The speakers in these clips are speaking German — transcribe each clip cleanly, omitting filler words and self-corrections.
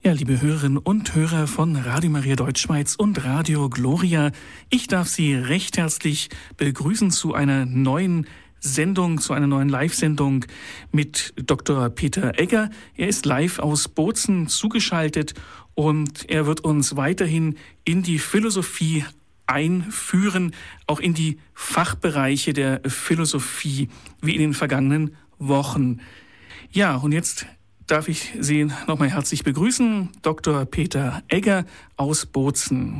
Ja, liebe Hörerinnen und Hörer von Radio Maria Deutschschweiz und Radio Gloria, ich darf Sie recht herzlich begrüßen zu einer neuen Sendung, zu einer neuen Live-Sendung mit Dr. Peter Egger. Er ist live aus Bozen zugeschaltet und er wird uns weiterhin in die Philosophie einführen, auch in die Fachbereiche der Philosophie, wie in den vergangenen Wochen. Ja, und jetzt darf ich Sie nochmal herzlich begrüßen, Dr. Peter Egger aus Bozen.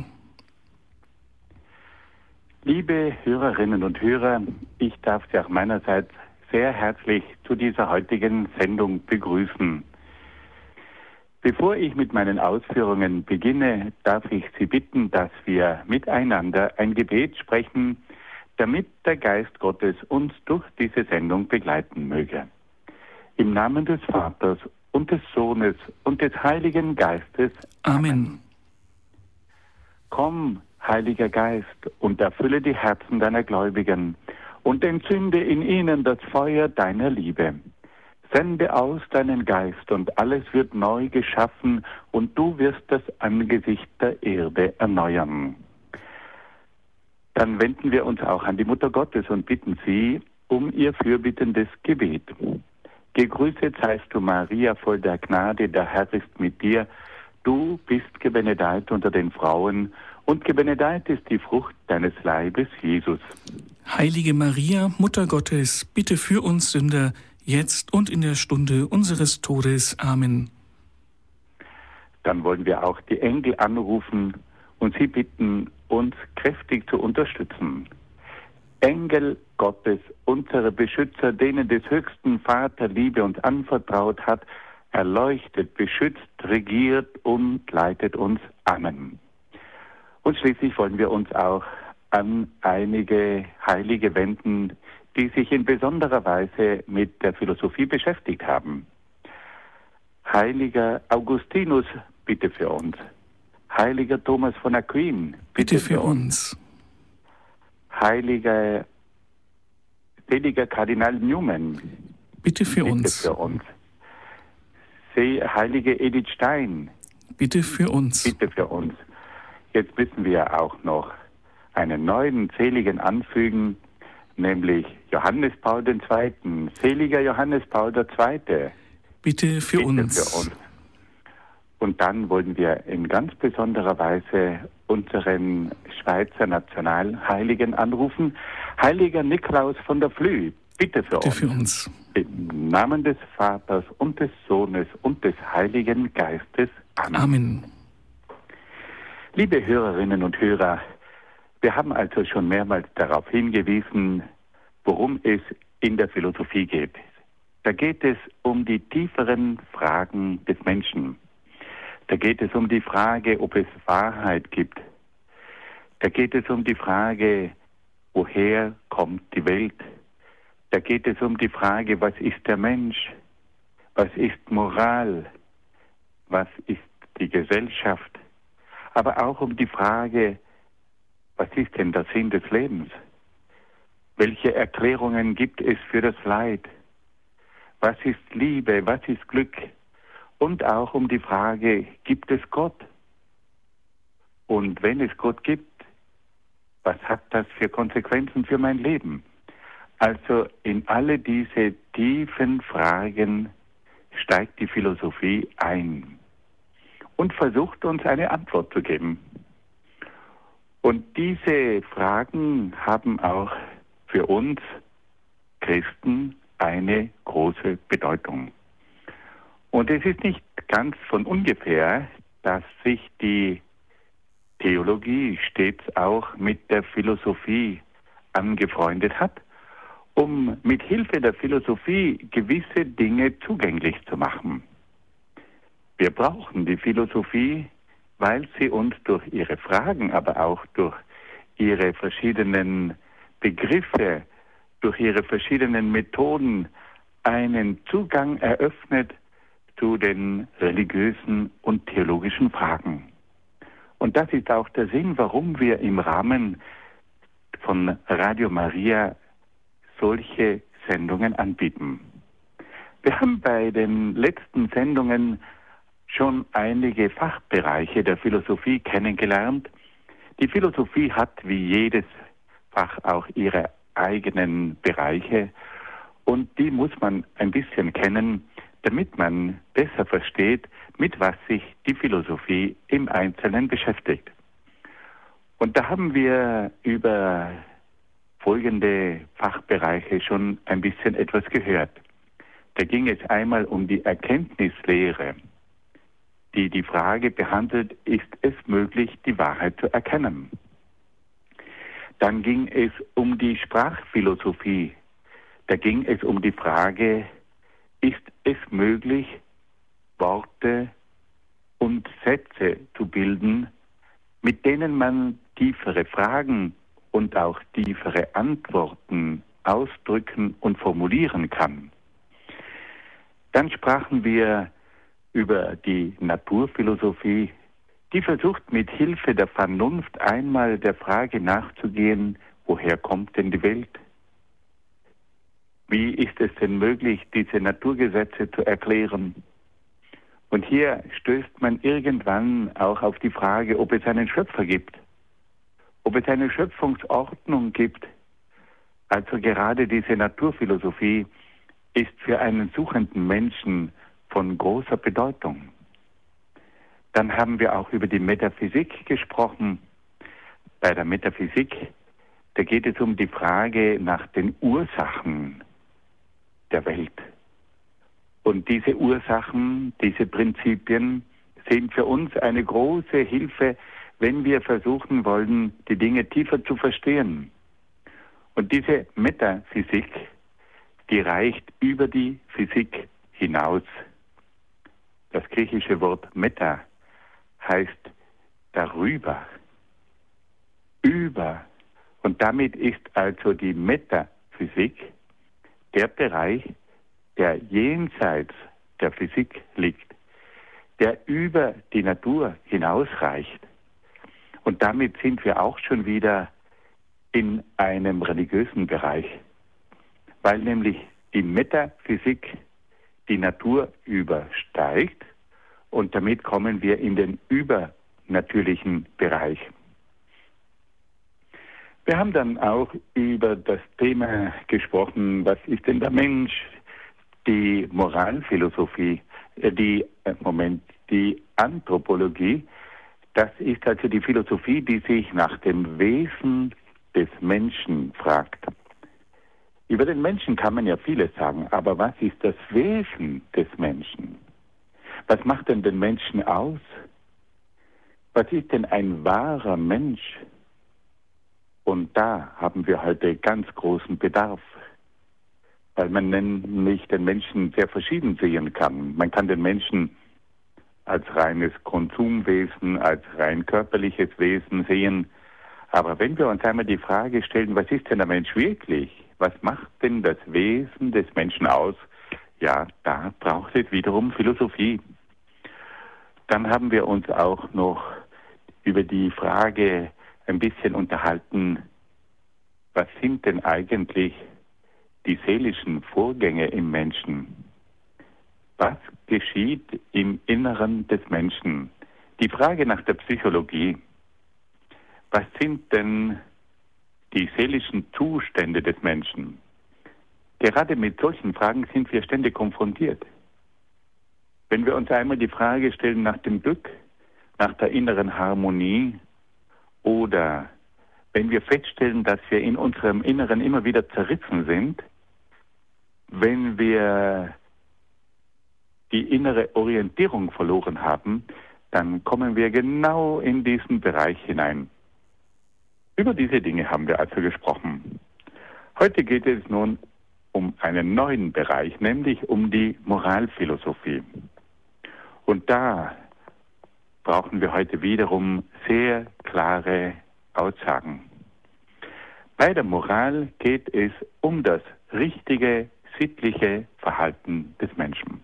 Liebe Hörerinnen und Hörer, ich darf Sie auch meinerseits sehr herzlich zu dieser heutigen Sendung begrüßen. Bevor ich mit meinen Ausführungen beginne, darf ich Sie bitten, dass wir miteinander ein Gebet sprechen, damit der Geist Gottes uns durch diese Sendung begleiten möge. Im Namen des Vaters und des Sohnes und des Heiligen Geistes. Amen. Komm, Heiliger Geist, und erfülle die Herzen deiner Gläubigen und entzünde in ihnen das Feuer deiner Liebe. Sende aus deinen Geist und alles wird neu geschaffen und du wirst das Angesicht der Erde erneuern. Dann wenden wir uns auch an die Mutter Gottes und bitten sie um ihr fürbittendes Gebet. Gegrüßet seist du, Maria, voll der Gnade, der Herr ist mit dir. Du bist gebenedeit unter den Frauen und gebenedeit ist die Frucht deines Leibes, Jesus. Heilige Maria, Mutter Gottes, bitte für uns Sünder, jetzt und in der Stunde unseres Todes. Amen. Dann wollen wir auch die Engel anrufen und sie bitten, uns kräftig zu unterstützen. Engel Gottes, unsere Beschützer, denen des höchsten Vater Liebe uns anvertraut hat, erleuchtet, beschützt, regiert und leitet uns. Amen. Und schließlich wollen wir uns auch an einige Heilige wenden, die sich in besonderer Weise mit der Philosophie beschäftigt haben. Heiliger Augustinus, bitte für uns. Heiliger Thomas von Aquin, bitte für uns. Heiliger seliger Kardinal Newman, bitte für bitte uns. Für uns. Heilige Edith Stein, bitte für uns. Bitte für uns. Jetzt müssen wir auch noch einen neuen Seligen anfügen, nämlich Johannes Paul II., seliger Johannes Paul II. Bitte für uns. Und dann wollen wir in ganz besonderer Weise unseren Schweizer Nationalheiligen anrufen, Heiliger Niklaus von der Flüe, bitte für uns. Im Namen des Vaters und des Sohnes und des Heiligen Geistes. Amen. Amen. Liebe Hörerinnen und Hörer, wir haben also schon mehrmals darauf hingewiesen, worum es in der Philosophie geht. Da geht es um die tieferen Fragen des Menschen. Da geht es um die Frage, ob es Wahrheit gibt. Da geht es um die Frage, woher kommt die Welt? Da geht es um die Frage, was ist der Mensch? Was ist Moral? Was ist die Gesellschaft? Aber auch um die Frage, was ist denn der Sinn des Lebens? Welche Erklärungen gibt es für das Leid? Was ist Liebe? Was ist Glück? Und auch um die Frage, gibt es Gott? Und wenn es Gott gibt, was hat das für Konsequenzen für mein Leben? Also in alle diese tiefen Fragen steigt die Philosophie ein und versucht uns eine Antwort zu geben. Und diese Fragen haben auch für uns Christen eine große Bedeutung. Und es ist nicht ganz von ungefähr, dass sich die Theologie stets auch mit der Philosophie angefreundet hat, um mit Hilfe der Philosophie gewisse Dinge zugänglich zu machen. Wir brauchen die Philosophie, weil sie uns durch ihre Fragen, aber auch durch ihre verschiedenen Begriffe, durch ihre verschiedenen Methoden einen Zugang eröffnet zu den religiösen und theologischen Fragen. Und das ist auch der Sinn, warum wir im Rahmen von Radio Maria solche Sendungen anbieten. Wir haben bei den letzten Sendungen schon einige Fachbereiche der Philosophie kennengelernt. Die Philosophie hat wie jedes Fach auch ihre eigenen Bereiche und die muss man ein bisschen kennen, damit man besser versteht, mit was sich die Philosophie im Einzelnen beschäftigt. Und da haben wir über folgende Fachbereiche schon ein bisschen etwas gehört. Da ging es einmal um die Erkenntnislehre, die die Frage behandelt, ist es möglich, die Wahrheit zu erkennen? Dann ging es um die Sprachphilosophie. Da ging es um die Frage, ist es möglich, Worte und Sätze zu bilden, mit denen man tiefere Fragen und auch tiefere Antworten ausdrücken und formulieren kann. Dann sprachen wir über die Naturphilosophie, die versucht mit Hilfe der Vernunft einmal der Frage nachzugehen, woher kommt denn die Welt? Wie ist es denn möglich, diese Naturgesetze zu erklären? Und hier stößt man irgendwann auch auf die Frage, ob es einen Schöpfer gibt, ob es eine Schöpfungsordnung gibt. Also gerade diese Naturphilosophie ist für einen suchenden Menschen von großer Bedeutung. Dann haben wir auch über die Metaphysik gesprochen. Bei der Metaphysik, da geht es um die Frage nach den Ursachen der Welt. Und diese Ursachen, diese Prinzipien sind für uns eine große Hilfe, wenn wir versuchen wollen, die Dinge tiefer zu verstehen. Und diese Metaphysik, die reicht über die Physik hinaus. Das griechische Wort meta heißt darüber, über. Und damit ist also die Metaphysik der Bereich, der jenseits der Physik liegt, der über die Natur hinausreicht. Und damit sind wir auch schon wieder in einem religiösen Bereich, weil nämlich die Metaphysik die Natur übersteigt und damit kommen wir in den übernatürlichen Bereich. Wir haben dann auch über das Thema gesprochen, was ist denn der Mensch? Die Moralphilosophie, die Anthropologie, das ist also die Philosophie, die sich nach dem Wesen des Menschen fragt. Über den Menschen kann man ja vieles sagen, aber was ist das Wesen des Menschen? Was macht denn den Menschen aus? Was ist denn ein wahrer Mensch? Und da haben wir heute ganz großen Bedarf, weil man nämlich den Menschen sehr verschieden sehen kann. Man kann den Menschen als reines Konsumwesen, als rein körperliches Wesen sehen. Aber wenn wir uns einmal die Frage stellen, was ist denn der Mensch wirklich? Was macht denn das Wesen des Menschen aus? Ja, da braucht es wiederum Philosophie. Dann haben wir uns auch noch über die Frage ein bisschen unterhalten, was sind denn eigentlich die seelischen Vorgänge im Menschen? Was geschieht im Inneren des Menschen? Die Frage nach der Psychologie. Was sind denn die seelischen Zustände des Menschen? Gerade mit solchen Fragen sind wir ständig konfrontiert. Wenn wir uns einmal die Frage stellen nach dem Glück, nach der inneren Harmonie oder wenn wir feststellen, dass wir in unserem Inneren immer wieder zerrissen sind, wenn wir die innere Orientierung verloren haben, dann kommen wir genau in diesen Bereich hinein. Über diese Dinge haben wir also gesprochen. Heute geht es nun um einen neuen Bereich, nämlich um die Moralphilosophie. Und da brauchen wir heute wiederum sehr klare Aussagen. Bei der Moral geht es um das richtige, sittliche Verhalten des Menschen.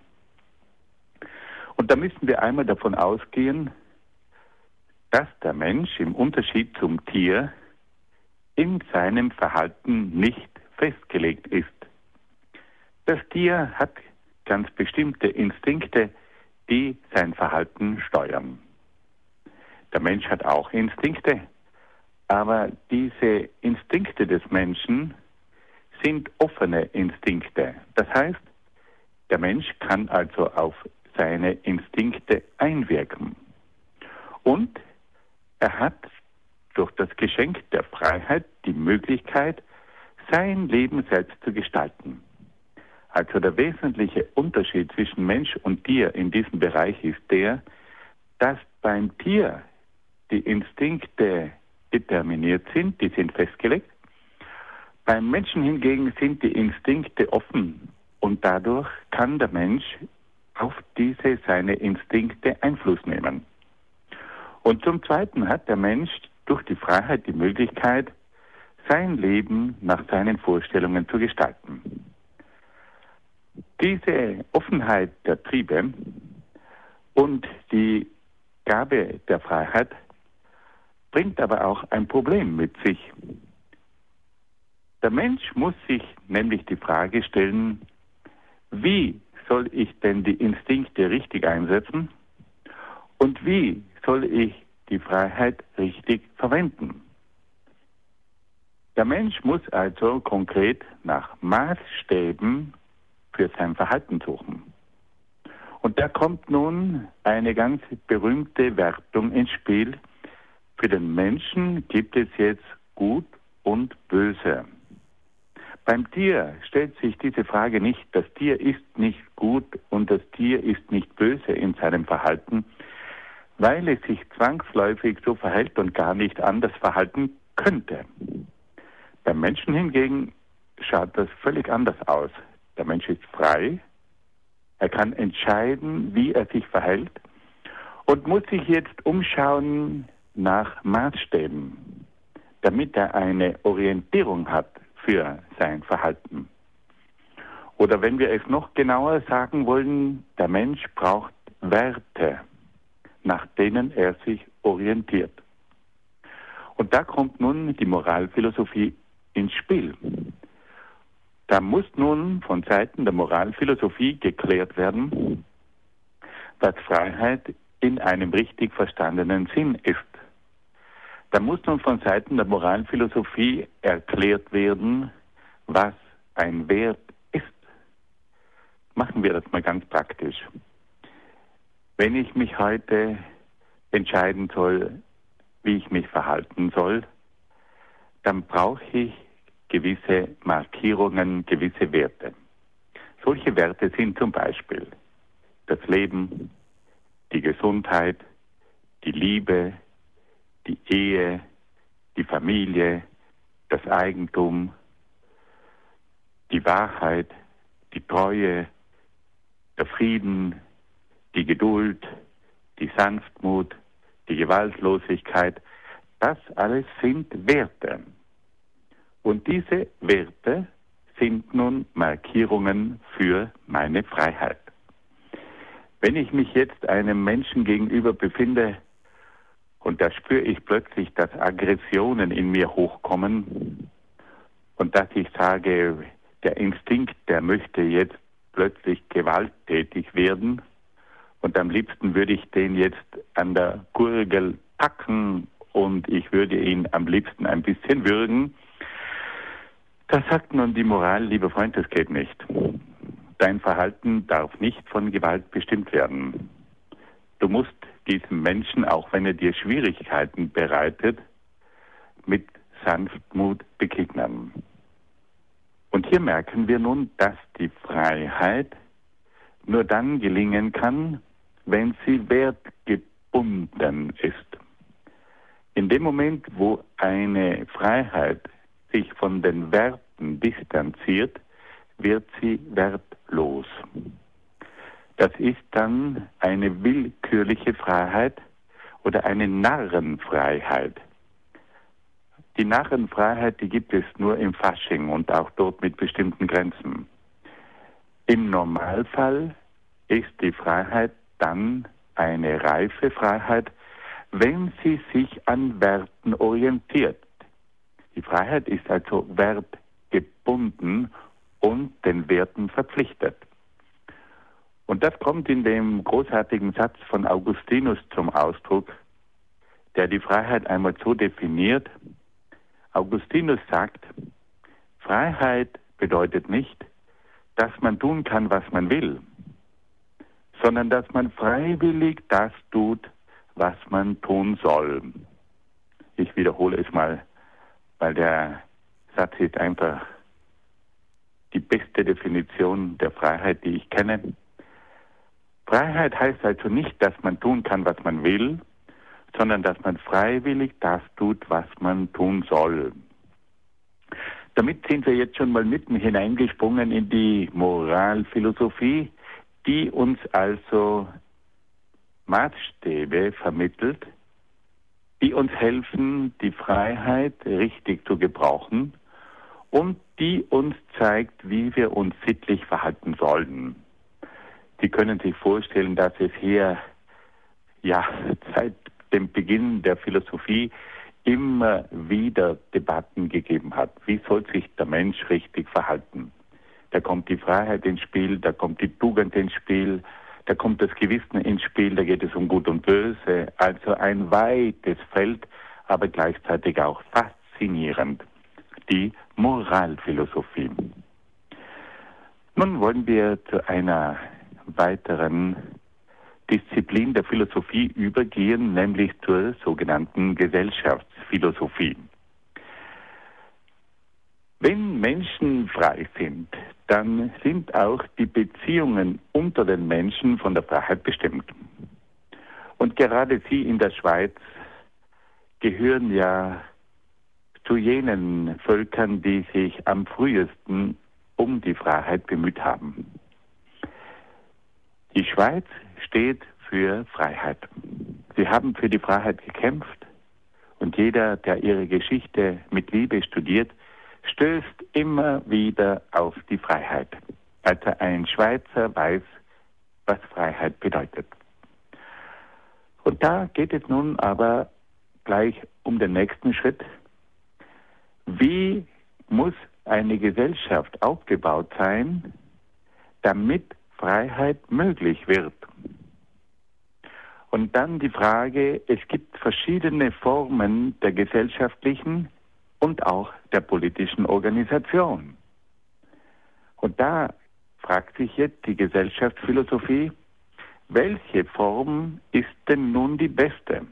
Und da müssen wir einmal davon ausgehen, dass der Mensch im Unterschied zum Tier in seinem Verhalten nicht festgelegt ist. Das Tier hat ganz bestimmte Instinkte, die sein Verhalten steuern. Der Mensch hat auch Instinkte, aber diese Instinkte des Menschen sind offene Instinkte. Das heißt, der Mensch kann also auf seine Instinkte einwirken. Und er hat durch das Geschenk der Freiheit die Möglichkeit, sein Leben selbst zu gestalten. Also der wesentliche Unterschied zwischen Mensch und Tier in diesem Bereich ist der, dass beim Tier die Instinkte determiniert sind, die sind festgelegt. Beim Menschen hingegen sind die Instinkte offen und dadurch kann der Mensch auf diese seine Instinkte Einfluss nehmen. Und zum Zweiten hat der Mensch durch die Freiheit die Möglichkeit, sein Leben nach seinen Vorstellungen zu gestalten. Diese Offenheit der Triebe und die Gabe der Freiheit bringt aber auch ein Problem mit sich. Der Mensch muss sich nämlich die Frage stellen, wie soll ich denn die Instinkte richtig einsetzen und wie soll ich die Freiheit richtig verwenden? Der Mensch muss also konkret nach Maßstäben für sein Verhalten suchen. Und da kommt nun eine ganz berühmte Wertung ins Spiel. Für den Menschen gibt es jetzt Gut und Böse. Beim Tier stellt sich diese Frage nicht. Das Tier ist nicht gut und das Tier ist nicht böse in seinem Verhalten, weil es sich zwangsläufig so verhält und gar nicht anders verhalten könnte. Beim Menschen hingegen schaut das völlig anders aus. Der Mensch ist frei, er kann entscheiden, wie er sich verhält und muss sich jetzt umschauen nach Maßstäben, damit er eine Orientierung hat für sein Verhalten. Oder wenn wir es noch genauer sagen wollen, der Mensch braucht Werte, nach denen er sich orientiert. Und da kommt nun die Moralphilosophie ins Spiel. Da muss nun von Seiten der Moralphilosophie geklärt werden, was Freiheit in einem richtig verstandenen Sinn ist. Da muss nun von Seiten der Moralphilosophie erklärt werden, was ein Wert ist. Machen wir das mal ganz praktisch. Wenn ich mich heute entscheiden soll, wie ich mich verhalten soll, dann brauche ich gewisse Markierungen, gewisse Werte. Solche Werte sind zum Beispiel das Leben, die Gesundheit, die Liebe, die Ehe, die Familie, das Eigentum, die Wahrheit, die Treue, der Frieden, die Geduld, die Sanftmut, die Gewaltlosigkeit. Das alles sind Werte. Und diese Werte sind nun Markierungen für meine Freiheit. Wenn ich mich jetzt einem Menschen gegenüber befinde und da spüre ich plötzlich, dass Aggressionen in mir hochkommen und dass ich sage, der Instinkt, der möchte jetzt plötzlich gewalttätig werden und am liebsten würde ich den jetzt an der Gurgel packen und ich würde ihn am liebsten ein bisschen würgen. Da sagt nun die Moral, lieber Freund, das geht nicht. Dein Verhalten darf nicht von Gewalt bestimmt werden. Du musst diesem Menschen, auch wenn er dir Schwierigkeiten bereitet, mit Sanftmut begegnen. Und hier merken wir nun, dass die Freiheit nur dann gelingen kann, wenn sie wertgebunden ist. In dem Moment, wo eine Freiheit sich von den Werten distanziert, wird sie wertlos. Das ist dann eine willkürliche Freiheit oder eine Narrenfreiheit. Die Narrenfreiheit, die gibt es nur im Fasching und auch dort mit bestimmten Grenzen. Im Normalfall ist die Freiheit dann eine reife Freiheit, wenn sie sich an Werten orientiert. Die Freiheit ist also wertgebunden und den Werten verpflichtet. Und das kommt in dem großartigen Satz von Augustinus zum Ausdruck, der die Freiheit einmal so definiert. Augustinus sagt, Freiheit bedeutet nicht, dass man tun kann, was man will, sondern dass man freiwillig das tut, was man tun soll. Ich wiederhole es mal, weil der Satz ist einfach die beste Definition der Freiheit, die ich kenne. Freiheit heißt also nicht, dass man tun kann, was man will, sondern dass man freiwillig das tut, was man tun soll. Damit sind wir jetzt schon mal mitten hineingesprungen in die Moralphilosophie, die uns also Maßstäbe vermittelt, die uns helfen, die Freiheit richtig zu gebrauchen und die uns zeigt, wie wir uns sittlich verhalten sollen. Sie können sich vorstellen, dass es hier seit dem Beginn der Philosophie immer wieder Debatten gegeben hat. Wie soll sich der Mensch richtig verhalten? Da kommt die Freiheit ins Spiel, da kommt die Tugend ins Spiel, da kommt das Gewissen ins Spiel, da geht es um Gut und Böse. Also ein weites Feld, aber gleichzeitig auch faszinierend. Die Moralphilosophie. Nun wollen wir zu einer weiteren Disziplin der Philosophie übergehen, nämlich zur sogenannten Gesellschaftsphilosophie. Wenn Menschen frei sind, dann sind auch die Beziehungen unter den Menschen von der Freiheit bestimmt. Und gerade Sie in der Schweiz gehören ja zu jenen Völkern, die sich am frühesten um die Freiheit bemüht haben. Die Schweiz steht für Freiheit. Sie haben für die Freiheit gekämpft und jeder, der ihre Geschichte mit Liebe studiert, stößt immer wieder auf die Freiheit. Also ein Schweizer weiß, was Freiheit bedeutet. Und da geht es nun aber gleich um den nächsten Schritt. Wie muss eine Gesellschaft aufgebaut sein, damit Freiheit möglich wird? Und dann die Frage, es gibt verschiedene Formen der gesellschaftlichen und auch der politischen Organisation. Und da fragt sich jetzt die Gesellschaftsphilosophie, welche Form ist denn nun die beste?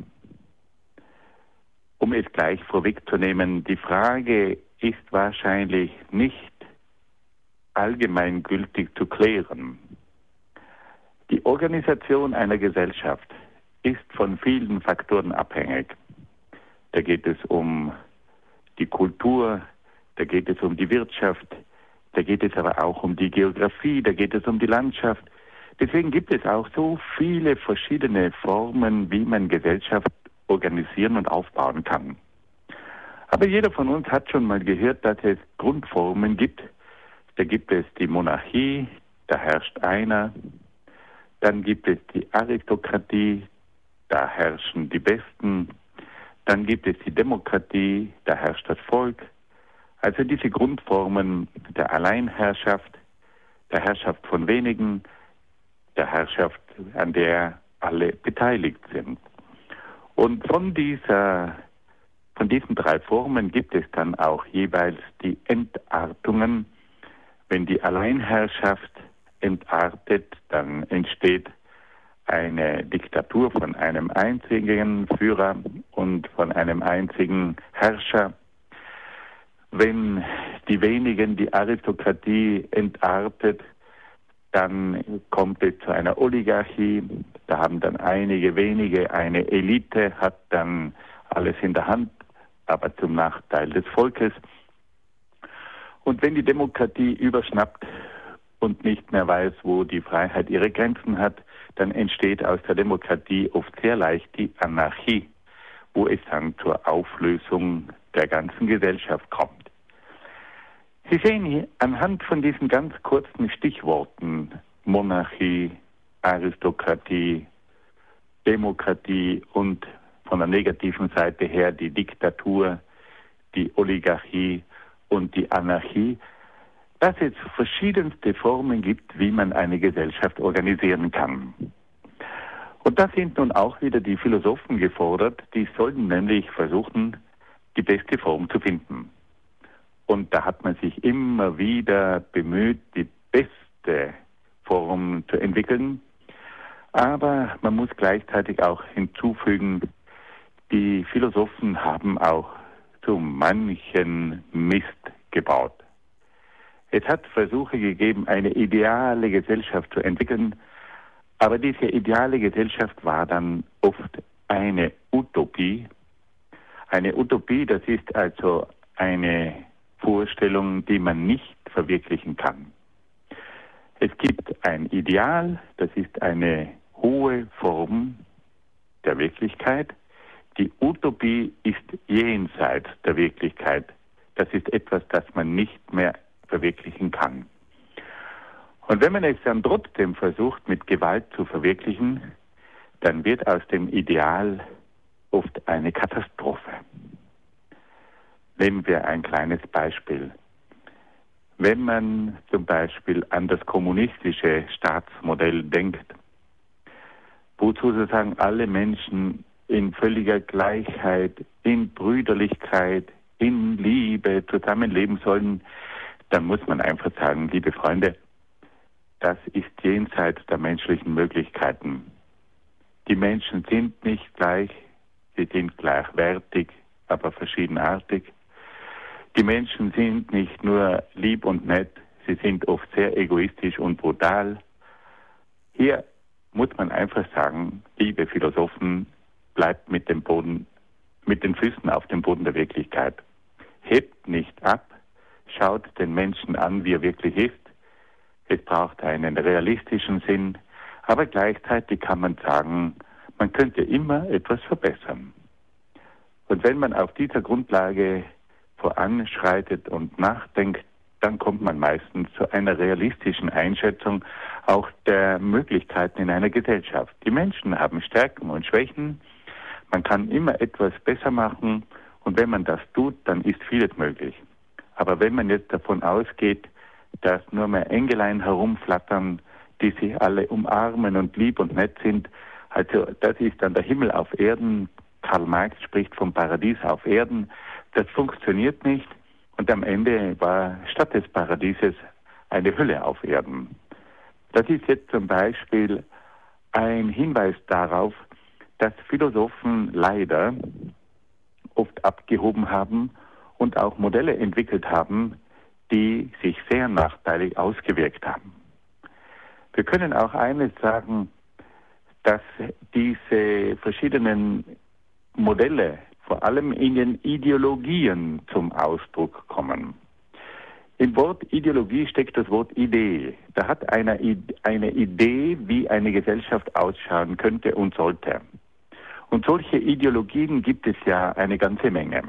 Um es gleich vorwegzunehmen, die Frage ist wahrscheinlich nicht allgemeingültig zu klären. Die Organisation einer Gesellschaft ist von vielen Faktoren abhängig. Da geht es um die Kultur, da geht es um die Wirtschaft, da geht es aber auch um die Geografie, da geht es um die Landschaft. Deswegen gibt es auch so viele verschiedene Formen, wie man Gesellschaft organisieren und aufbauen kann. Aber jeder von uns hat schon mal gehört, dass es Grundformen gibt. Da gibt es die Monarchie, da herrscht einer. Dann gibt es die Aristokratie, da herrschen die Besten. Dann gibt es die Demokratie, da herrscht das Volk. Also diese Grundformen der Alleinherrschaft, der Herrschaft von wenigen, der Herrschaft, an der alle beteiligt sind. Und von diesen 3 Formen gibt es dann auch jeweils die Entartungen. Wenn die Alleinherrschaft entartet, dann entsteht eine Diktatur von einem einzigen Führer und von einem einzigen Herrscher. Wenn die wenigen die Aristokratie entartet, dann kommt es zu einer Oligarchie. Da haben dann einige wenige, eine Elite hat dann alles in der Hand, aber zum Nachteil des Volkes. Und wenn die Demokratie überschnappt und nicht mehr weiß, wo die Freiheit ihre Grenzen hat, dann entsteht aus der Demokratie oft sehr leicht die Anarchie, wo es dann zur Auflösung der ganzen Gesellschaft kommt. Sie sehen hier anhand von diesen ganz kurzen Stichworten Monarchie, Aristokratie, Demokratie und von der negativen Seite her die Diktatur, die Oligarchie und die Anarchie, dass es verschiedenste Formen gibt, wie man eine Gesellschaft organisieren kann. Und da sind nun auch wieder die Philosophen gefordert, die sollten nämlich versuchen, die beste Form zu finden. Und da hat man sich immer wieder bemüht, die beste Form zu entwickeln. Aber man muss gleichzeitig auch hinzufügen, die Philosophen haben auch zu manchen Mist gebaut. Es hat Versuche gegeben, eine ideale Gesellschaft zu entwickeln, aber diese ideale Gesellschaft war dann oft eine Utopie. Eine Utopie, das ist also eine Vorstellung, die man nicht verwirklichen kann. Es gibt ein Ideal, das ist eine hohe Form der Wirklichkeit. Die Utopie ist jenseits der Wirklichkeit. Das ist etwas, das man nicht mehr verwirklichen kann. Und wenn man es dann trotzdem versucht, mit Gewalt zu verwirklichen, dann wird aus dem Ideal oft eine Katastrophe. Nehmen wir ein kleines Beispiel. Wenn man zum Beispiel an das kommunistische Staatsmodell denkt, wo sozusagen alle Menschen in völliger Gleichheit, in Brüderlichkeit, in Liebe zusammenleben sollen, dann muss man einfach sagen, liebe Freunde, das ist jenseits der menschlichen Möglichkeiten. Die Menschen sind nicht gleich, sie sind gleichwertig, aber verschiedenartig. Die Menschen sind nicht nur lieb und nett, sie sind oft sehr egoistisch und brutal. Hier muss man einfach sagen, liebe Philosophen, bleibt mit den Füßen auf dem Boden der Wirklichkeit. Hebt nicht ab, schaut den Menschen an, wie er wirklich ist. Es braucht einen realistischen Sinn, aber gleichzeitig kann man sagen, man könnte immer etwas verbessern. Und wenn man auf dieser Grundlage voranschreitet und nachdenkt, dann kommt man meistens zu einer realistischen Einschätzung auch der Möglichkeiten in einer Gesellschaft. Die Menschen haben Stärken und Schwächen. Man kann immer etwas besser machen und wenn man das tut, dann ist vieles möglich. Aber wenn man jetzt davon ausgeht, dass nur mehr Engelein herumflattern, die sich alle umarmen und lieb und nett sind, also das ist dann der Himmel auf Erden. Karl Marx spricht vom Paradies auf Erden. Das funktioniert nicht und am Ende war statt des Paradieses eine Hölle auf Erden. Das ist jetzt zum Beispiel ein Hinweis darauf, dass Philosophen leider oft abgehoben haben und auch Modelle entwickelt haben, die sich sehr nachteilig ausgewirkt haben. Wir können auch eines sagen, dass diese verschiedenen Modelle vor allem in den Ideologien zum Ausdruck kommen. Im Wort Ideologie steckt das Wort Idee. Da hat einer eine Idee, wie eine Gesellschaft ausschauen könnte und sollte. Und solche Ideologien gibt es ja eine ganze Menge.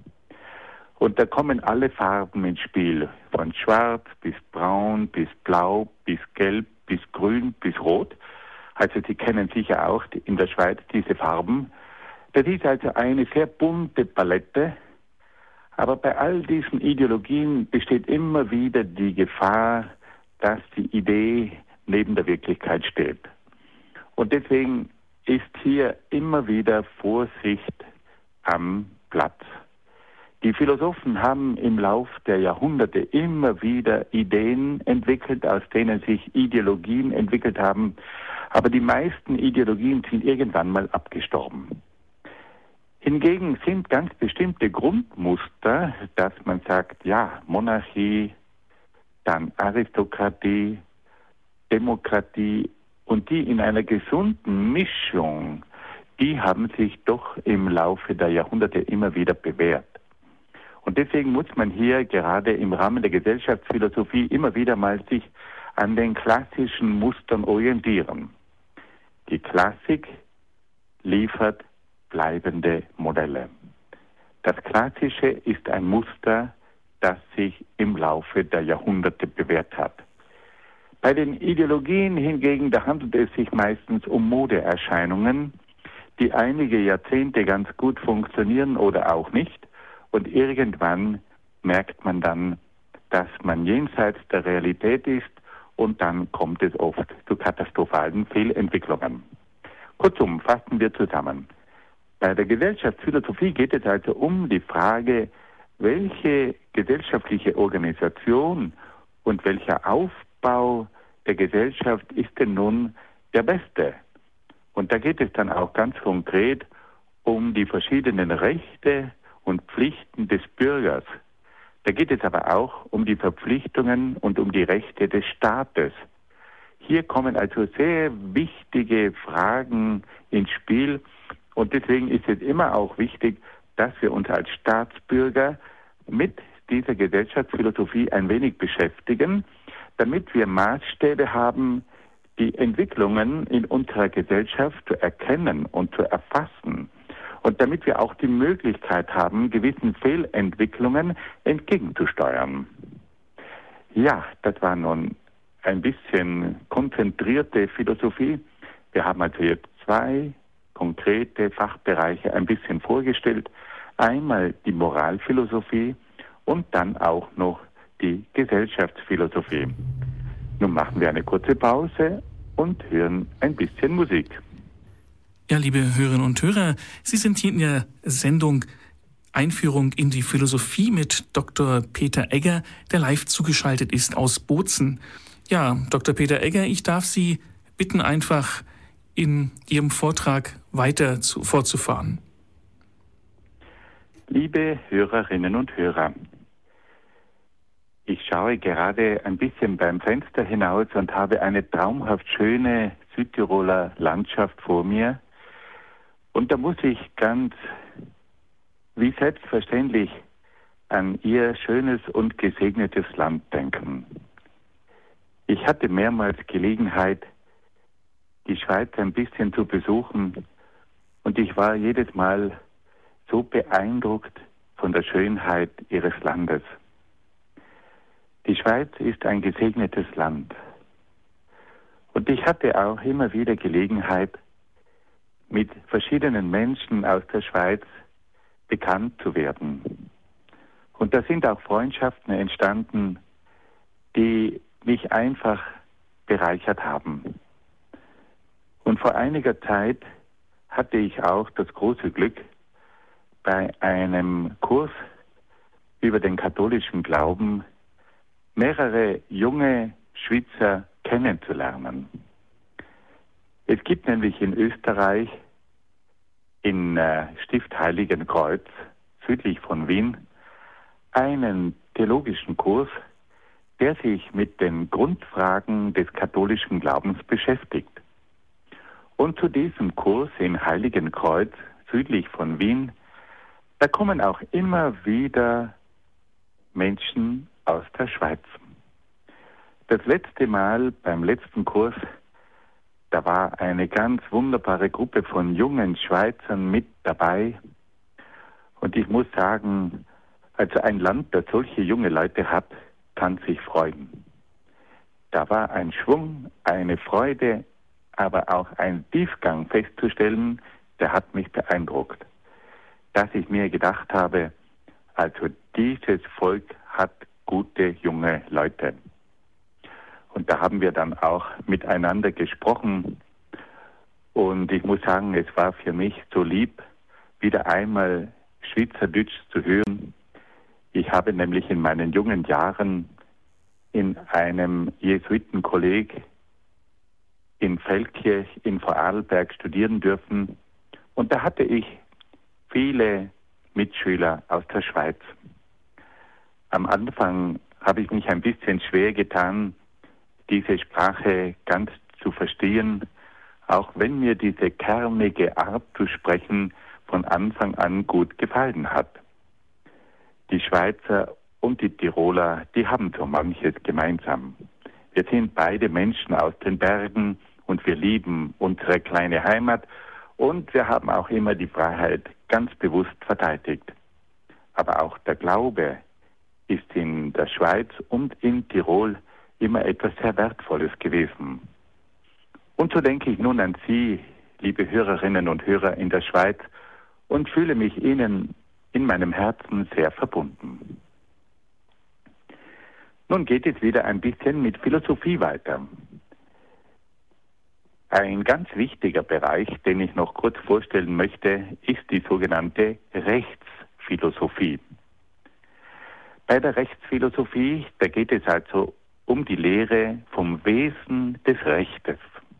Und da kommen alle Farben ins Spiel, von schwarz bis braun, bis blau, bis gelb, bis grün, bis rot. Also Sie kennen sicher auch in der Schweiz diese Farben. Das ist also eine sehr bunte Palette. Aber bei all diesen Ideologien besteht immer wieder die Gefahr, dass die Idee neben der Wirklichkeit steht. Und deswegen ist hier immer wieder Vorsicht am Platz. Die Philosophen haben im Lauf der Jahrhunderte immer wieder Ideen entwickelt, aus denen sich Ideologien entwickelt haben. Aber die meisten Ideologien sind irgendwann mal abgestorben. Hingegen sind ganz bestimmte Grundmuster, dass man sagt, ja, Monarchie, dann Aristokratie, Demokratie und die in einer gesunden Mischung, die haben sich doch im Laufe der Jahrhunderte immer wieder bewährt. Und deswegen muss man hier gerade im Rahmen der Gesellschaftsphilosophie immer wieder mal sich an den klassischen Mustern orientieren. Die Klassik liefert bleibende Modelle. Das Klassische ist ein Muster, das sich im Laufe der Jahrhunderte bewährt hat. Bei den Ideologien hingegen, da handelt es sich meistens um Modeerscheinungen, die einige Jahrzehnte ganz gut funktionieren oder auch nicht. Und irgendwann merkt man dann, dass man jenseits der Realität ist und dann kommt es oft zu katastrophalen Fehlentwicklungen. Kurzum, fassen wir zusammen. Bei der Gesellschaftsphilosophie geht es also um die Frage, welche gesellschaftliche Organisation und welcher Aufbau der Gesellschaft ist denn nun der beste? Und da geht es dann auch ganz konkret um die verschiedenen Rechte und Pflichten des Bürgers. Da geht es aber auch um die Verpflichtungen und um die Rechte des Staates. Hier kommen also sehr wichtige Fragen ins Spiel und deswegen ist es immer auch wichtig, dass wir uns als Staatsbürger mit dieser Gesellschaftsphilosophie ein wenig beschäftigen, damit wir Maßstäbe haben, die Entwicklungen in unserer Gesellschaft zu erkennen und zu erfassen und damit wir auch die Möglichkeit haben, gewissen Fehlentwicklungen entgegenzusteuern. Ja, das war nun ein bisschen konzentrierte Philosophie. Wir haben also jetzt zwei konkrete Fachbereiche ein bisschen vorgestellt. Einmal die Moralphilosophie und dann auch noch die Gesellschaftsphilosophie. Nun machen wir eine kurze Pause und hören ein bisschen Musik. Ja, liebe Hörerinnen und Hörer, Sie sind hier in der Sendung Einführung in die Philosophie mit Dr. Peter Egger, der live zugeschaltet ist aus Bozen. Ja, Dr. Peter Egger, ich darf Sie bitten, einfach in Ihrem Vortrag weiter fortzufahren. Liebe Hörerinnen und Hörer, ich schaue gerade ein bisschen beim Fenster hinaus und habe eine traumhaft schöne Südtiroler Landschaft vor mir. Und da muss ich ganz wie selbstverständlich an Ihr schönes und gesegnetes Land denken. Ich hatte mehrmals Gelegenheit, die Schweiz ein bisschen zu besuchen und ich war jedes Mal so beeindruckt von der Schönheit Ihres Landes. Die Schweiz ist ein gesegnetes Land. Und ich hatte auch immer wieder Gelegenheit, mit verschiedenen Menschen aus der Schweiz bekannt zu werden. Und da sind auch Freundschaften entstanden, die mich einfach bereichert haben. Und vor einiger Zeit hatte ich auch das große Glück, bei einem Kurs über den katholischen Glauben mehrere junge Schweizer kennenzulernen. Es gibt nämlich in Österreich in Stift Heiligenkreuz, südlich von Wien, einen theologischen Kurs, der sich mit den Grundfragen des katholischen Glaubens beschäftigt. Und zu diesem Kurs in Heiligenkreuz, südlich von Wien, da kommen auch immer wieder Menschen aus der Schweiz. Das letzte Mal beim letzten Kurs, da war eine ganz wunderbare Gruppe von jungen Schweizern mit dabei. Und ich muss sagen, also ein Land, das solche junge Leute hat, kann sich freuen. Da war ein Schwung, eine Freude, aber auch ein Tiefgang festzustellen, der hat mich beeindruckt. Dass ich mir gedacht habe, also dieses Volk hat gute junge Leute. Und da haben wir dann auch miteinander gesprochen. Und ich muss sagen, es war für mich so lieb, wieder einmal Schweizerdeutsch zu hören. Ich habe nämlich in meinen jungen Jahren in einem Jesuitenkolleg in Feldkirch in Vorarlberg studieren dürfen. Und da hatte ich viele Mitschüler aus der Schweiz. Am Anfang habe ich mich ein bisschen schwer getan, diese Sprache ganz zu verstehen, auch wenn mir diese kernige Art zu sprechen von Anfang an gut gefallen hat. Die Schweizer und die Tiroler, die haben so manches gemeinsam. Wir sind beide Menschen aus den Bergen und wir lieben unsere kleine Heimat und wir haben auch immer die Freiheit ganz bewusst verteidigt. Aber auch der Glaube ist in der Schweiz und in Tirol immer etwas sehr Wertvolles gewesen. Und so denke ich nun an Sie, liebe Hörerinnen und Hörer in der Schweiz, und fühle mich Ihnen in meinem Herzen sehr verbunden. Nun geht es wieder ein bisschen mit Philosophie weiter. Ein ganz wichtiger Bereich, den ich noch kurz vorstellen möchte, ist die sogenannte Rechtsphilosophie. Bei der Rechtsphilosophie, da geht es also um die Lehre vom Wesen des Rechtes.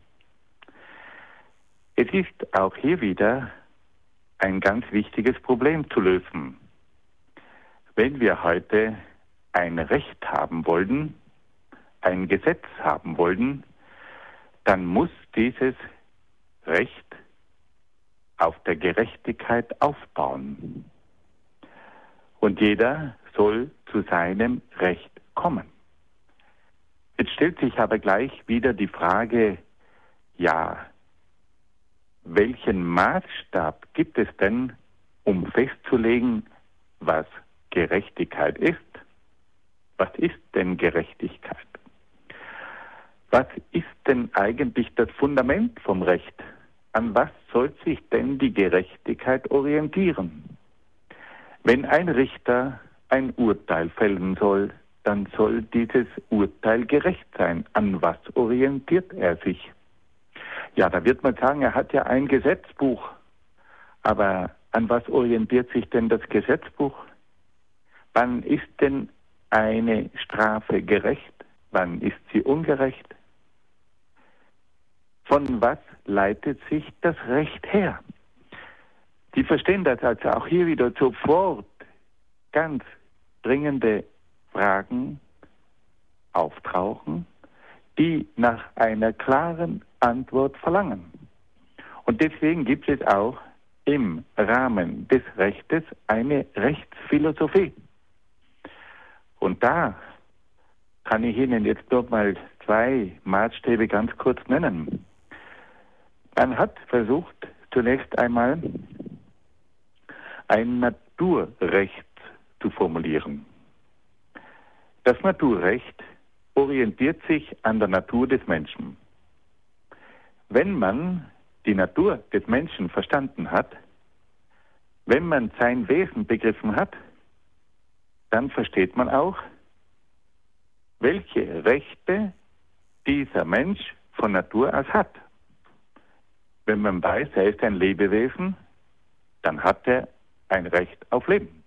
Es ist auch hier wieder ein ganz wichtiges Problem zu lösen. Wenn wir heute ein Recht haben wollen, ein Gesetz haben wollen, dann muss dieses Recht auf der Gerechtigkeit aufbauen. Und jeder soll zu seinem Recht kommen. Jetzt stellt sich aber gleich wieder die Frage, ja, welchen Maßstab gibt es denn, um festzulegen, was Gerechtigkeit ist? Was ist denn Gerechtigkeit? Was ist denn eigentlich das Fundament vom Recht? An was soll sich denn die Gerechtigkeit orientieren? Wenn ein Richter ein Urteil fällen soll, dann soll dieses Urteil gerecht sein. An was orientiert er sich? Ja, da wird man sagen, er hat ja ein Gesetzbuch. Aber an was orientiert sich denn das Gesetzbuch? Wann ist denn eine Strafe gerecht? Wann ist sie ungerecht? Von was leitet sich das Recht her? Sie verstehen, dass also auch hier wieder sofort ganz dringende Fragen auftauchen, die nach einer klaren Antwort verlangen. Und deswegen gibt es auch im Rahmen des Rechtes eine Rechtsphilosophie. Und da kann ich Ihnen jetzt noch mal 2 Maßstäbe ganz kurz nennen. Man hat versucht, zunächst einmal ein Naturrecht zu formulieren. Das Naturrecht orientiert sich an der Natur des Menschen. Wenn man die Natur des Menschen verstanden hat, wenn man sein Wesen begriffen hat, dann versteht man auch, welche Rechte dieser Mensch von Natur aus hat. Wenn man weiß, er ist ein Lebewesen, dann hat er ein Recht auf Leben.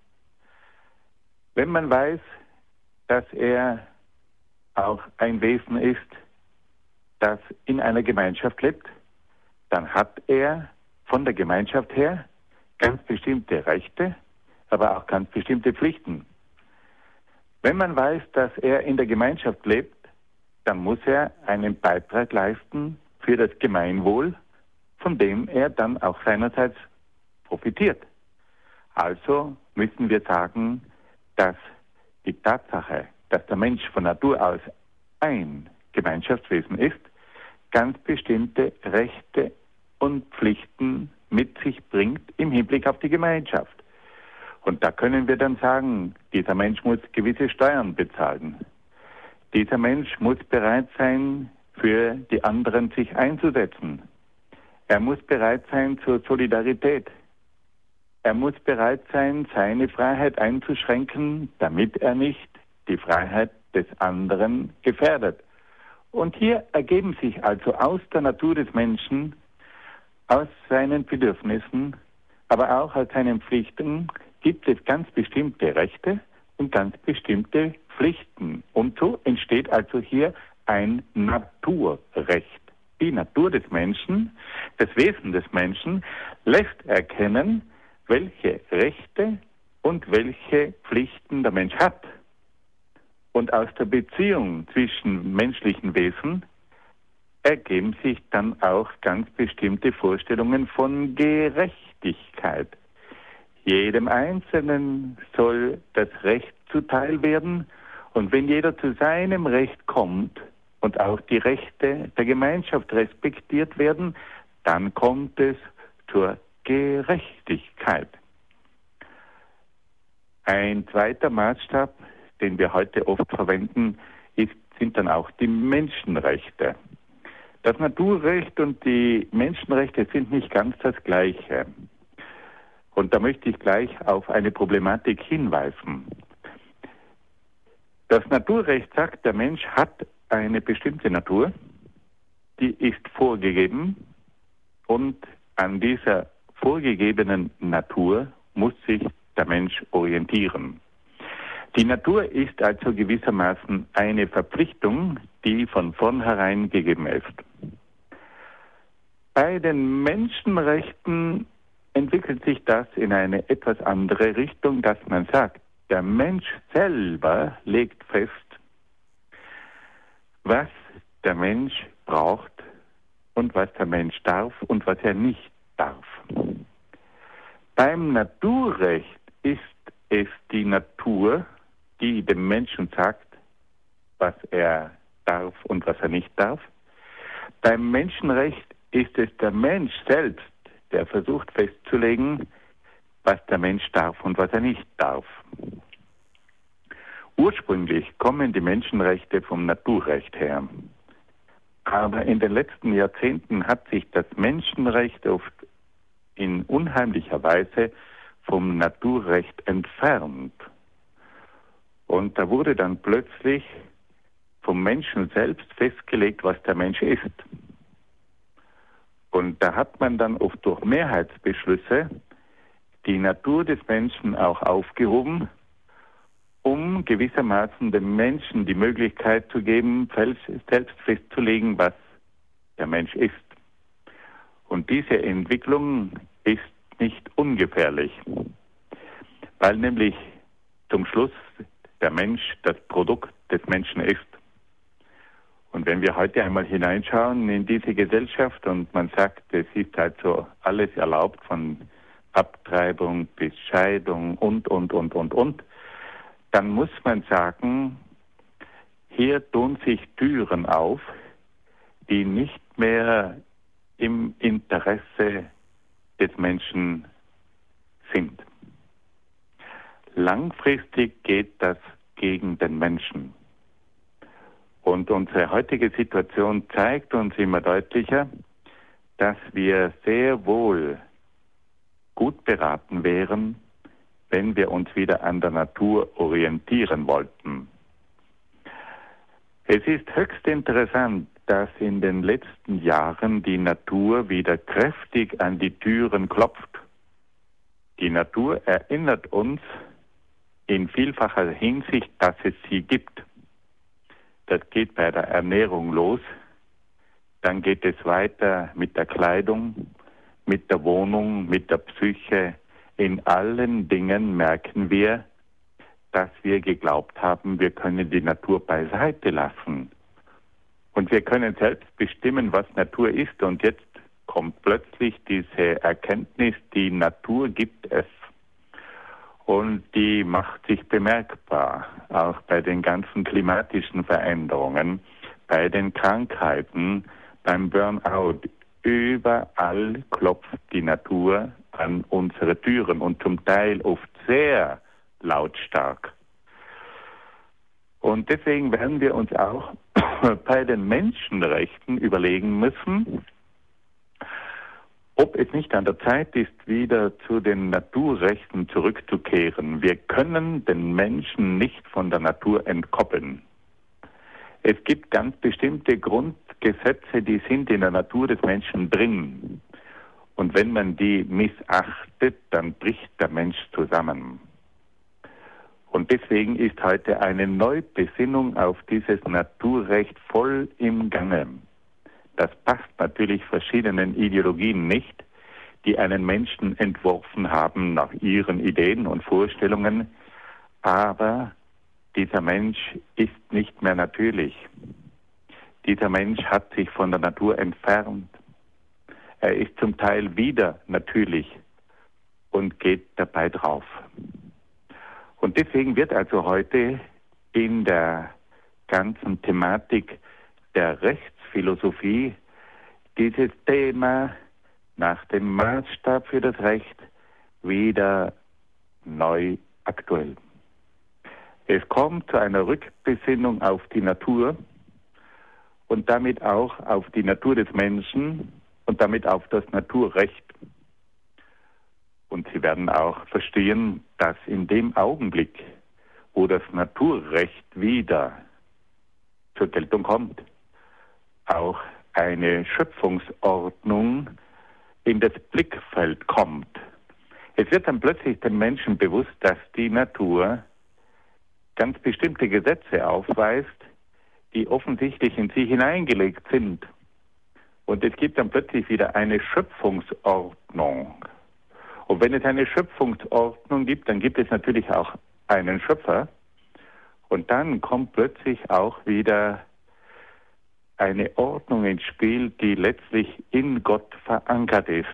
Wenn man weiß, dass er auch ein Wesen ist, das in einer Gemeinschaft lebt, dann hat er von der Gemeinschaft her ganz bestimmte Rechte, aber auch ganz bestimmte Pflichten. Wenn man weiß, dass er in der Gemeinschaft lebt, dann muss er einen Beitrag leisten für das Gemeinwohl, von dem er dann auch seinerseits profitiert. Also müssen wir sagen, dass die Tatsache, dass der Mensch von Natur aus ein Gemeinschaftswesen ist, ganz bestimmte Rechte und Pflichten mit sich bringt im Hinblick auf die Gemeinschaft. Und da können wir dann sagen, dieser Mensch muss gewisse Steuern bezahlen. Dieser Mensch muss bereit sein, für die anderen sich einzusetzen. Er muss bereit sein zur Solidarität. Er muss bereit sein, seine Freiheit einzuschränken, damit er nicht die Freiheit des anderen gefährdet. Und hier ergeben sich also aus der Natur des Menschen, aus seinen Bedürfnissen, aber auch aus seinen Pflichten, gibt es ganz bestimmte Rechte und ganz bestimmte Pflichten. Und so entsteht also hier ein Naturrecht. Die Natur des Menschen, das Wesen des Menschen, lässt erkennen, welche Rechte und welche Pflichten der Mensch hat. Und aus der Beziehung zwischen menschlichen Wesen ergeben sich dann auch ganz bestimmte Vorstellungen von Gerechtigkeit. Jedem Einzelnen soll das Recht zuteil werden, und wenn jeder zu seinem Recht kommt und auch die Rechte der Gemeinschaft respektiert werden, dann kommt es zur Gerechtigkeit. Ein zweiter Maßstab, den wir heute oft verwenden, sind dann auch die Menschenrechte. Das Naturrecht und die Menschenrechte sind nicht ganz das Gleiche. Und da möchte ich gleich auf eine Problematik hinweisen. Das Naturrecht sagt, der Mensch hat eine bestimmte Natur, die ist vorgegeben und an dieser vorgegebenen Natur muss sich der Mensch orientieren. Die Natur ist also gewissermaßen eine Verpflichtung, die von vornherein gegeben ist. Bei den Menschenrechten entwickelt sich das in eine etwas andere Richtung, dass man sagt, der Mensch selber legt fest, was der Mensch braucht und was der Mensch darf und was er nicht darf. Beim Naturrecht ist es die Natur, die dem Menschen sagt, was er darf und was er nicht darf. Beim Menschenrecht ist es der Mensch selbst, der versucht festzulegen, was der Mensch darf und was er nicht darf. Ursprünglich kommen die Menschenrechte vom Naturrecht her. Aber in den letzten Jahrzehnten hat sich das Menschenrecht oft in unheimlicher Weise vom Naturrecht entfernt. Und da wurde dann plötzlich vom Menschen selbst festgelegt, was der Mensch ist. Und da hat man dann oft durch Mehrheitsbeschlüsse die Natur des Menschen auch aufgehoben, um gewissermaßen dem Menschen die Möglichkeit zu geben, selbst festzulegen, was der Mensch ist. Und diese Entwicklung ist nicht ungefährlich, weil nämlich zum Schluss der Mensch das Produkt des Menschen ist. Und wenn wir heute einmal hineinschauen in diese Gesellschaft und man sagt, es ist also alles erlaubt, von Abtreibung bis Scheidung und, dann muss man sagen, hier tun sich Türen auf, die nicht mehr im Interesse des Menschen sind. Langfristig geht das gegen den Menschen. Und unsere heutige Situation zeigt uns immer deutlicher, dass wir sehr wohl gut beraten wären, wenn wir uns wieder an der Natur orientieren wollten. Es ist höchst interessant, dass in den letzten Jahren die Natur wieder kräftig an die Türen klopft. Die Natur erinnert uns in vielfacher Hinsicht, dass es sie gibt. Das geht bei der Ernährung los, dann geht es weiter mit der Kleidung, mit der Wohnung, mit der Psyche. In allen Dingen merken wir, dass wir geglaubt haben, wir können die Natur beiseite lassen. Und wir können selbst bestimmen, was Natur ist. Und jetzt kommt plötzlich diese Erkenntnis, die Natur gibt es. Und die macht sich bemerkbar, auch bei den ganzen klimatischen Veränderungen, bei den Krankheiten, beim Burnout. Überall klopft die Natur an unsere Türen und zum Teil oft sehr lautstark. Und deswegen werden wir uns auch bei den Menschenrechten überlegen müssen, ob es nicht an der Zeit ist, wieder zu den Naturrechten zurückzukehren. Wir können den Menschen nicht von der Natur entkoppeln. Es gibt ganz bestimmte Grundgesetze, die sind in der Natur des Menschen drin. Und wenn man die missachtet, dann bricht der Mensch zusammen. Und deswegen ist heute eine Neubesinnung auf dieses Naturrecht voll im Gange. Das passt natürlich verschiedenen Ideologien nicht, die einen Menschen entworfen haben nach ihren Ideen und Vorstellungen. Aber dieser Mensch ist nicht mehr natürlich. Dieser Mensch hat sich von der Natur entfernt. Er ist zum Teil wieder natürlich und geht dabei drauf. Und deswegen wird also heute in der ganzen Thematik der Rechtsphilosophie dieses Thema nach dem Maßstab für das Recht wieder neu aktuell. Es kommt zu einer Rückbesinnung auf die Natur und damit auch auf die Natur des Menschen und damit auf das Naturrecht. Und Sie werden auch verstehen, dass in dem Augenblick, wo das Naturrecht wieder zur Geltung kommt, auch eine Schöpfungsordnung in das Blickfeld kommt. Es wird dann plötzlich dem Menschen bewusst, dass die Natur ganz bestimmte Gesetze aufweist, die offensichtlich in sie hineingelegt sind. Und es gibt dann plötzlich wieder eine Schöpfungsordnung. Und wenn es eine Schöpfungsordnung gibt, dann gibt es natürlich auch einen Schöpfer. Und dann kommt plötzlich auch wieder eine Ordnung ins Spiel, die letztlich in Gott verankert ist.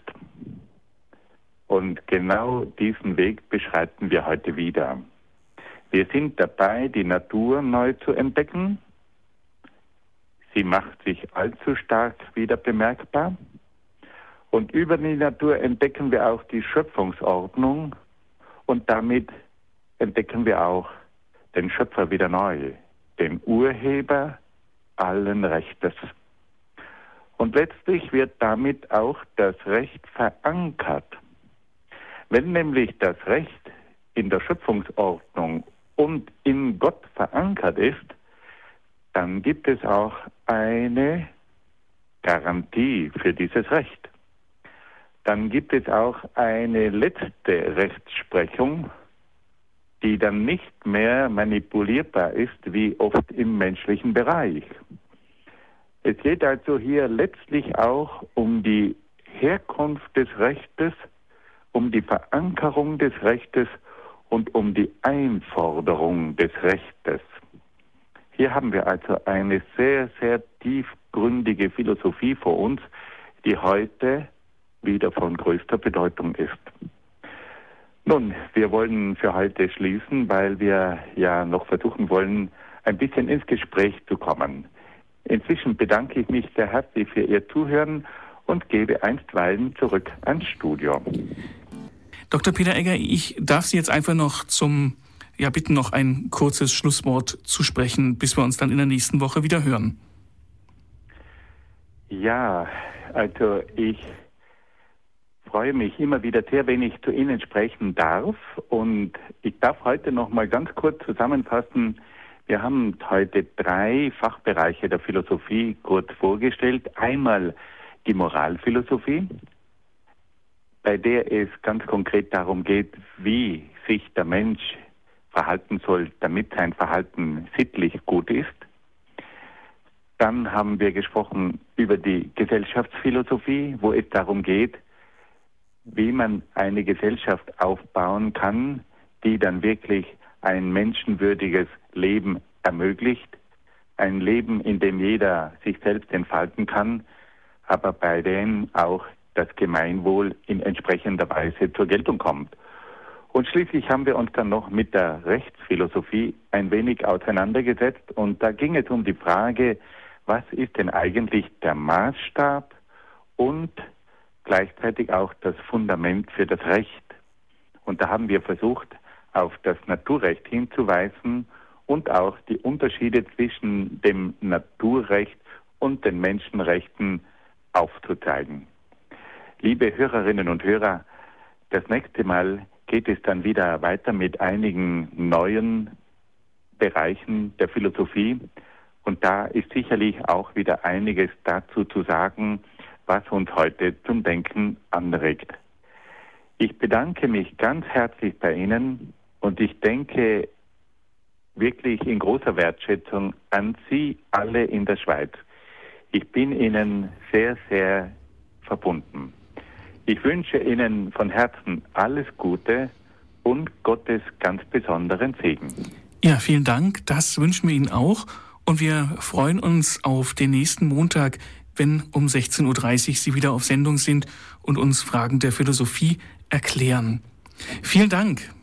Und genau diesen Weg beschreiten wir heute wieder. Wir sind dabei, die Natur neu zu entdecken. Sie macht sich allzu stark wieder bemerkbar. Und über die Natur entdecken wir auch die Schöpfungsordnung und damit entdecken wir auch den Schöpfer wieder neu, den Urheber allen Rechtes. Und letztlich wird damit auch das Recht verankert. Wenn nämlich das Recht in der Schöpfungsordnung und in Gott verankert ist, dann gibt es auch eine Garantie für dieses Recht. Dann gibt es auch eine letzte Rechtsprechung, die dann nicht mehr manipulierbar ist, wie oft im menschlichen Bereich. Es geht also hier letztlich auch um die Herkunft des Rechtes, um die Verankerung des Rechtes und um die Einforderung des Rechtes. Hier haben wir also eine sehr, sehr tiefgründige Philosophie vor uns, die heute wieder von größter Bedeutung ist. Nun, wir wollen für heute schließen, weil wir ja noch versuchen wollen, ein bisschen ins Gespräch zu kommen. Inzwischen bedanke ich mich sehr herzlich für Ihr Zuhören und gebe einstweilen zurück ans Studio. Dr. Peter Egger, ich darf Sie jetzt einfach noch bitten, noch ein kurzes Schlusswort zu sprechen, bis wir uns dann in der nächsten Woche wieder hören. Ja, also ich freue mich immer wieder sehr, wenn ich zu Ihnen sprechen darf. Und ich darf heute noch mal ganz kurz zusammenfassen. Wir haben heute 3 Fachbereiche der Philosophie kurz vorgestellt. Einmal die Moralphilosophie, bei der es ganz konkret darum geht, wie sich der Mensch verhalten soll, damit sein Verhalten sittlich gut ist. Dann haben wir gesprochen über die Gesellschaftsphilosophie, wo es darum geht, wie man eine Gesellschaft aufbauen kann, die dann wirklich ein menschenwürdiges Leben ermöglicht. Ein Leben, in dem jeder sich selbst entfalten kann, aber bei dem auch das Gemeinwohl in entsprechender Weise zur Geltung kommt. Und schließlich haben wir uns dann noch mit der Rechtsphilosophie ein wenig auseinandergesetzt. Und da ging es um die Frage, was ist denn eigentlich der Maßstab und gleichzeitig auch das Fundament für das Recht. Und da haben wir versucht, auf das Naturrecht hinzuweisen und auch die Unterschiede zwischen dem Naturrecht und den Menschenrechten aufzuzeigen. Liebe Hörerinnen und Hörer, das nächste Mal geht es dann wieder weiter mit einigen neuen Bereichen der Philosophie. Und da ist sicherlich auch wieder einiges dazu zu sagen, was uns heute zum Denken anregt. Ich bedanke mich ganz herzlich bei Ihnen und ich denke wirklich in großer Wertschätzung an Sie alle in der Schweiz. Ich bin Ihnen sehr, sehr verbunden. Ich wünsche Ihnen von Herzen alles Gute und Gottes ganz besonderen Segen. Ja, vielen Dank. Das wünschen wir Ihnen auch. Und wir freuen uns auf den nächsten Montag, wenn um 16.30 Uhr Sie wieder auf Sendung sind und uns Fragen der Philosophie erklären. Vielen Dank.